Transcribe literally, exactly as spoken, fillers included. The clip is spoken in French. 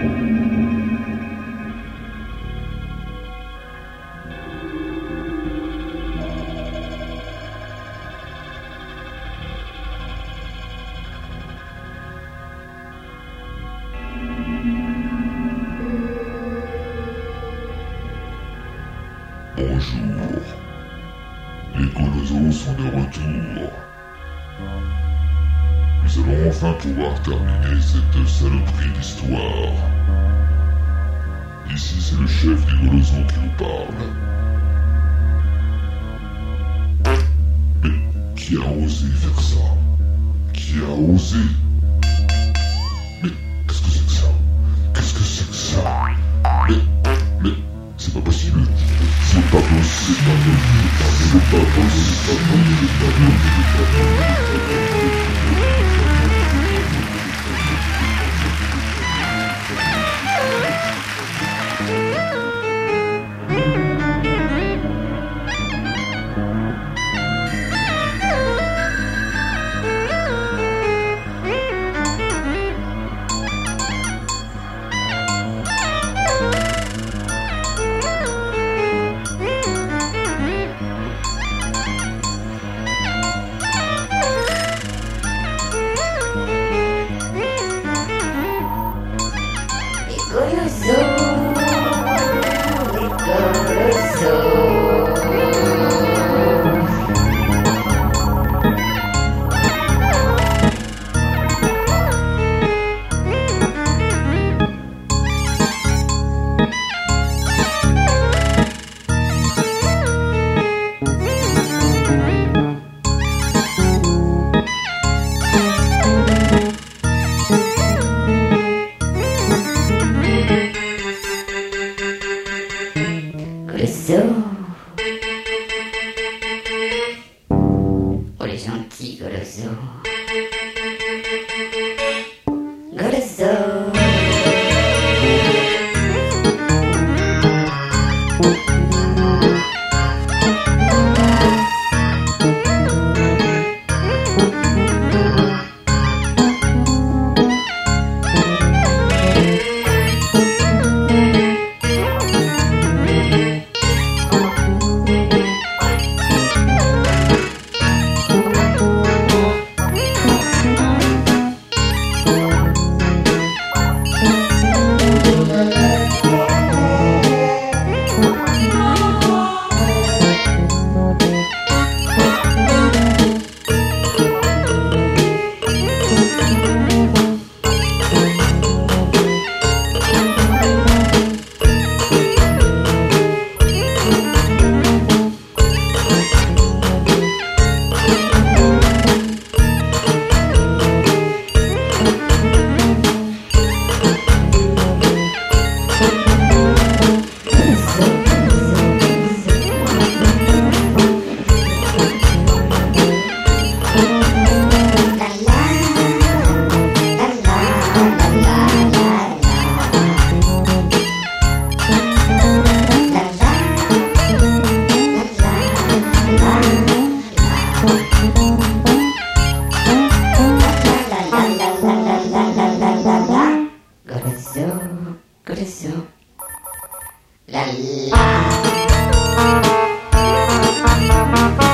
Bonjour. Les colosos sont de retour. Nous allons enfin pouvoir terminer cette saloperie d'histoire. Ici, c'est le chef des colosos qui vous parle. Mais qui a osé faire ça? Qui a osé? Mais qu'est-ce que c'est que ça? Qu'est-ce que c'est que ça? Mais, mais, c'est pas possible. C'est pas possible. C'est pas possible. C'est pas possible. C'est pas possible. C'est pas possible. Oh les gentils Goloso. Goloso. Goloso. La la.